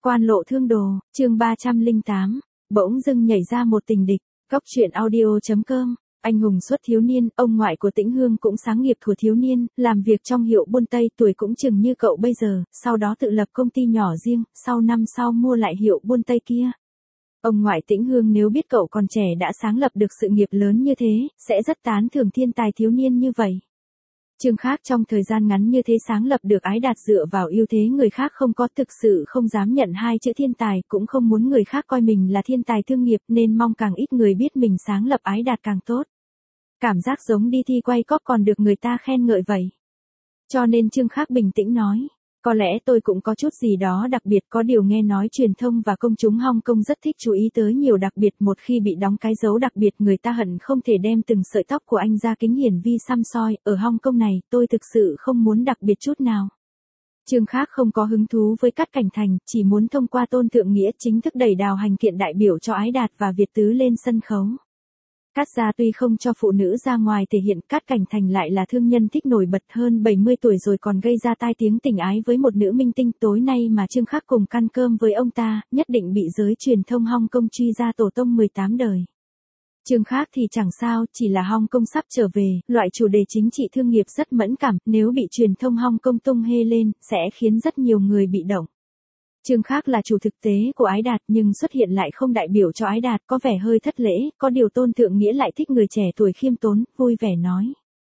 Quan lộ thương đồ, chương 308, bỗng dưng nhảy ra một tình địch. Góc truyện audio.com. Anh hùng xuất thiếu niên, ông ngoại của Tĩnh Hương cũng sáng nghiệp thuở thiếu niên, làm việc trong hiệu buôn Tây, tuổi cũng chừng như cậu bây giờ, sau đó tự lập công ty nhỏ riêng, sau năm sau mua lại hiệu buôn Tây kia. Ông ngoại Tĩnh Hương nếu biết cậu còn trẻ đã sáng lập được sự nghiệp lớn như thế, sẽ rất tán thưởng thiên tài thiếu niên như vậy. Trương Khác trong thời gian ngắn như thế sáng lập được Ái Đạt dựa vào ưu thế người khác không có, thực sự không dám nhận hai chữ thiên tài, cũng không muốn người khác coi mình là thiên tài thương nghiệp, nên mong càng ít người biết mình sáng lập Ái Đạt càng tốt. Cảm giác giống đi thi quay cóp còn được người ta khen ngợi vậy. Cho nên Trương Khác bình tĩnh nói, có lẽ tôi cũng có chút gì đó đặc biệt, có điều nghe nói truyền thông và công chúng Hong Kong rất thích chú ý tới nhiều đặc biệt, một khi bị đóng cái dấu đặc biệt người ta hận không thể đem từng sợi tóc của anh ra kính hiển vi xăm soi, ở Hong Kong này tôi thực sự không muốn đặc biệt chút nào. Trương Khác không có hứng thú với Cát Cảnh Thành, chỉ muốn thông qua Tôn Thượng Nghĩa chính thức đẩy đào hành kiện đại biểu cho Ái Đạt và Việt Tứ lên sân khấu. Cát gia tuy không cho phụ nữ ra ngoài thể hiện, Cát Cảnh Thành lại là thương nhân thích nổi bật, hơn 70 tuổi rồi còn gây ra tai tiếng tình ái với một nữ minh tinh. Tối nay mà Trương Khác cùng ăn cơm với ông ta, nhất định bị giới truyền thông Hong Kong truy ra tổ tông 18 đời. Trương Khác thì chẳng sao, chỉ là Hong Kong sắp trở về, loại chủ đề chính trị thương nghiệp rất mẫn cảm, nếu bị truyền thông Hong Kong tung hê lên, sẽ khiến rất nhiều người bị động. Trương Khác là chủ thực tế của Ái Đạt nhưng xuất hiện lại không đại biểu cho Ái Đạt, có vẻ hơi thất lễ, có điều Tôn Thượng Nghĩa lại thích người trẻ tuổi khiêm tốn, vui vẻ nói.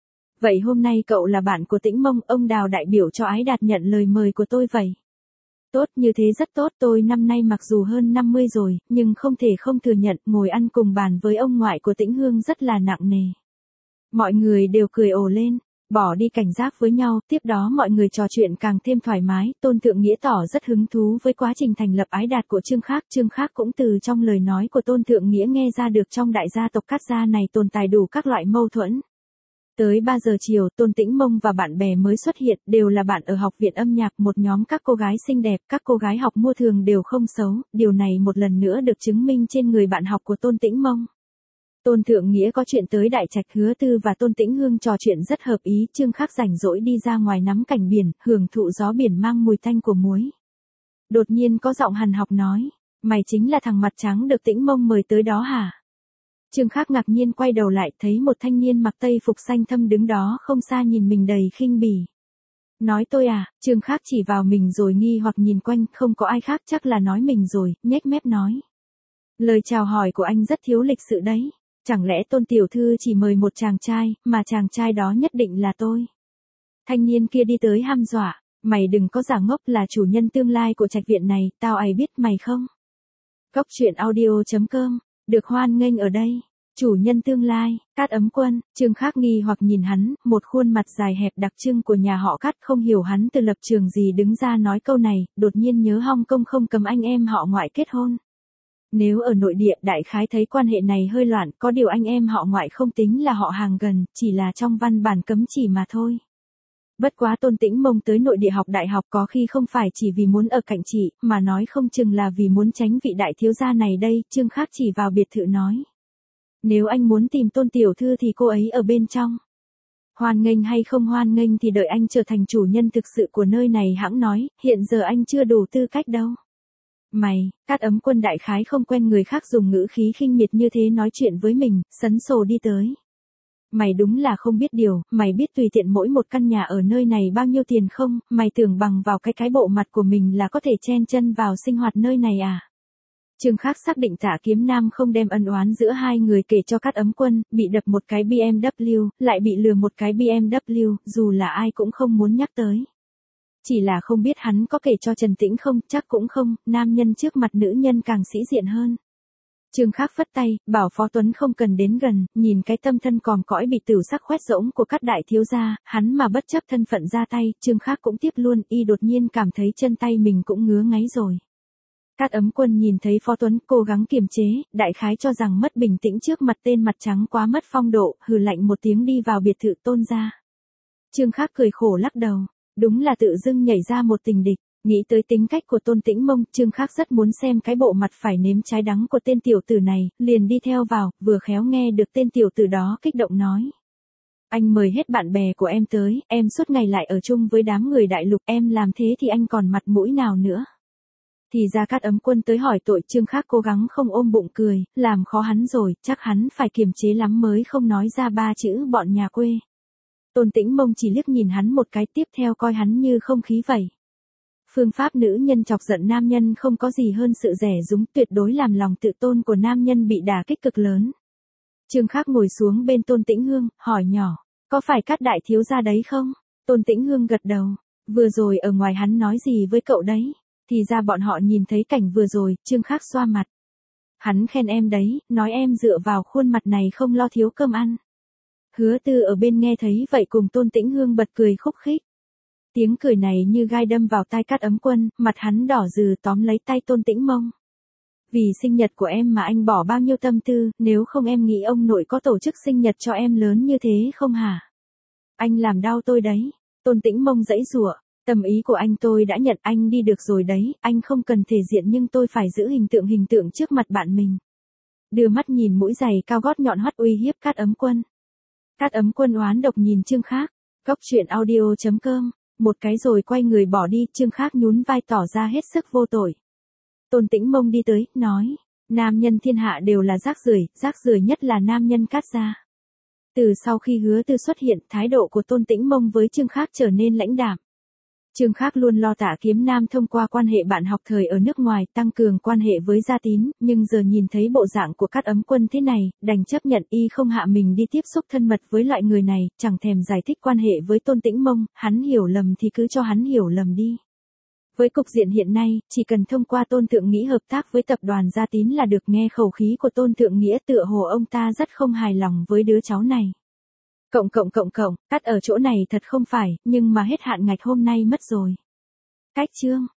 Vậy hôm nay cậu là bạn của Tĩnh Mông, ông Đào đại biểu cho Ái Đạt nhận lời mời của tôi vậy. Tốt, như thế rất tốt, tôi năm nay mặc dù hơn 50 rồi, nhưng không thể không thừa nhận ngồi ăn cùng bàn với ông ngoại của Tĩnh Hương rất là nặng nề. Mọi người đều cười ồ lên. Bỏ đi cảnh giác với nhau, tiếp đó mọi người trò chuyện càng thêm thoải mái, Tôn Thượng Nghĩa tỏ rất hứng thú với quá trình thành lập Ái Đạt của Trương Khác. Trương Khác cũng từ trong lời nói của Tôn Thượng Nghĩa nghe ra được trong đại gia tộc Cát gia này tồn tại đủ các loại mâu thuẫn. Tới 3 giờ chiều, Tôn Tĩnh Mông và bạn bè mới xuất hiện, đều là bạn ở học viện âm nhạc, một nhóm các cô gái xinh đẹp, các cô gái học mua thường đều không xấu, điều này một lần nữa được chứng minh trên người bạn học của Tôn Tĩnh Mông. Tôn Thượng Nghĩa có chuyện tới Đại Trạch Hứa Tư và Tôn Tĩnh Hương trò chuyện rất hợp ý, Trương Khác rảnh rỗi đi ra ngoài ngắm cảnh biển, hưởng thụ gió biển mang mùi tanh của muối. Đột nhiên có giọng hằn học nói, mày chính là thằng mặt trắng được Tĩnh Mông mời tới đó hả? Trương Khác ngạc nhiên quay đầu lại thấy một thanh niên mặc tây phục xanh thâm đứng đó không xa nhìn mình đầy khinh bỉ. Nói tôi à? Trương Khác chỉ vào mình rồi nghi hoặc nhìn quanh, không có ai khác, chắc là nói mình rồi, nhếch mép nói. Lời chào hỏi của anh rất thiếu lịch sự đấy. Chẳng lẽ Tôn tiểu thư chỉ mời một chàng trai, mà chàng trai đó nhất định là tôi? Thanh niên kia đi tới hăm dọa, mày đừng có giả ngốc, là chủ nhân tương lai của trạch viện này, tao ai biết mày không? Góc truyện audio.com, được hoan nghênh ở đây. Chủ nhân tương lai, Cát Ấm Quân. Trương Khác nghi hoặc nhìn hắn, một khuôn mặt dài hẹp đặc trưng của nhà họ Cát, không hiểu hắn từ lập trường gì đứng ra nói câu này, đột nhiên nhớ Hong Kong không cấm anh em họ ngoại kết hôn. Nếu ở nội địa đại khái thấy quan hệ này hơi loạn, có điều anh em họ ngoại không tính là họ hàng gần, chỉ là trong văn bản cấm chỉ mà thôi. Bất quá Tôn Tĩnh Mông tới nội địa học đại học có khi không phải chỉ vì muốn ở cạnh chị, mà nói không chừng là vì muốn tránh vị đại thiếu gia này đây. Trương Khác chỉ vào biệt thự nói. Nếu anh muốn tìm Tôn tiểu thư thì cô ấy ở bên trong. Hoan nghênh hay không hoan nghênh thì đợi anh trở thành chủ nhân thực sự của nơi này hãng nói, hiện giờ anh chưa đủ tư cách đâu. Mày, Cát Ấm Quân đại khái không quen người khác dùng ngữ khí khinh miệt như thế nói chuyện với mình, sấn sồ đi tới. Mày đúng là không biết điều, mày biết tùy tiện mỗi một căn nhà ở nơi này bao nhiêu tiền không, mày tưởng bằng vào cái bộ mặt của mình là có thể chen chân vào sinh hoạt nơi này à? Trương Khác xác định Tạ Kiếm Nam không đem ân oán giữa hai người kể cho Cát Ấm Quân, bị đập một cái BMW, lại bị lừa một cái BMW, dù là ai cũng không muốn nhắc tới. Chỉ là không biết hắn có kể cho Trần Tĩnh không, chắc cũng không, nam nhân trước mặt nữ nhân càng sĩ diện hơn. Trương Khác phất tay, bảo Phó Tuấn không cần đến gần, nhìn cái tâm thân còm cõi bị tửu sắc khoét rỗng của Cát đại thiếu gia, hắn mà bất chấp thân phận ra tay, Trương Khác cũng tiếp luôn, y đột nhiên cảm thấy chân tay mình cũng ngứa ngáy rồi. Cát Ấm Quân nhìn thấy Phó Tuấn cố gắng kiềm chế, đại khái cho rằng mất bình tĩnh trước mặt tên mặt trắng quá mất phong độ, hừ lạnh một tiếng đi vào biệt thự Tôn gia. Trương Khác cười khổ lắc đầu. Đúng là tự dưng nhảy ra một tình địch, nghĩ tới tính cách của Tôn Tĩnh Mông, Trương Khác rất muốn xem cái bộ mặt phải nếm trái đắng của tên tiểu tử này, liền đi theo vào, vừa khéo nghe được tên tiểu tử đó kích động nói. Anh mời hết bạn bè của em tới, em suốt ngày lại ở chung với đám người đại lục, em làm thế thì anh còn mặt mũi nào nữa. Thì ra Cát Ấm Quân tới hỏi tội, Trương Khác cố gắng không ôm bụng cười, làm khó hắn rồi, chắc hắn phải kiềm chế lắm mới không nói ra 3 chữ bọn nhà quê. Tôn Tĩnh Mông chỉ liếc nhìn hắn một cái, tiếp theo coi hắn như không khí vậy. Phương pháp nữ nhân chọc giận nam nhân không có gì hơn sự dè dúng, tuyệt đối làm lòng tự tôn của nam nhân bị đả kích cực lớn. Trương Khác ngồi xuống bên Tôn Tĩnh Hương, hỏi nhỏ, có phải Cát đại thiếu gia đấy không? Tôn Tĩnh Hương gật đầu, vừa rồi ở ngoài hắn nói gì với cậu đấy? Thì ra bọn họ nhìn thấy cảnh vừa rồi, Trương Khác xoa mặt. Hắn khen em đấy, nói em dựa vào khuôn mặt này không lo thiếu cơm ăn. Hứa Tư ở bên nghe thấy vậy cùng Tôn Tĩnh Hương bật cười khúc khích. Tiếng cười này như gai đâm vào tai Cát Ấm Quân, mặt hắn đỏ rừ tóm lấy tay Tôn Tĩnh Mông. Vì sinh nhật của em mà anh bỏ bao nhiêu tâm tư, nếu không em nghĩ ông nội có tổ chức sinh nhật cho em lớn như thế không hả? Anh làm đau tôi đấy. Tôn Tĩnh Mông giãy giụa, tâm ý của anh tôi đã nhận, anh đi được rồi đấy, anh không cần thể diện nhưng tôi phải giữ hình tượng trước mặt bạn mình. Đưa mắt nhìn mũi giày cao gót nhọn hoắt uy hiếp Cát Ấm Quân. Cát Ấm Quân oán độc nhìn Trương Khác. Cóc truyện audio.com, một cái rồi quay người bỏ đi, Trương Khác nhún vai tỏ ra hết sức vô tội. Tôn Tĩnh Mông đi tới, nói, nam nhân thiên hạ đều là rác rưởi nhất là nam nhân Cát gia. Từ sau khi Hứa Tư xuất hiện, thái độ của Tôn Tĩnh Mông với Trương Khác trở nên lãnh đạm. Trương Khác luôn lo Tạ Kiếm Nam thông qua quan hệ bạn học thời ở nước ngoài tăng cường quan hệ với Gia Tín, nhưng giờ nhìn thấy bộ dạng của Cát Ấm Quân thế này, đành chấp nhận y không hạ mình đi tiếp xúc thân mật với loại người này, chẳng thèm giải thích quan hệ với Tôn Tĩnh Mông, hắn hiểu lầm thì cứ cho hắn hiểu lầm đi. Với cục diện hiện nay, chỉ cần thông qua Tôn Thượng Nghĩa hợp tác với tập đoàn Gia Tín là được. Nghe khẩu khí của Tôn Thượng Nghĩa tựa hồ ông ta rất không hài lòng với đứa cháu này. Cắt ở chỗ này thật không phải, nhưng mà hết hạn ngạch hôm nay mất rồi. Cách chương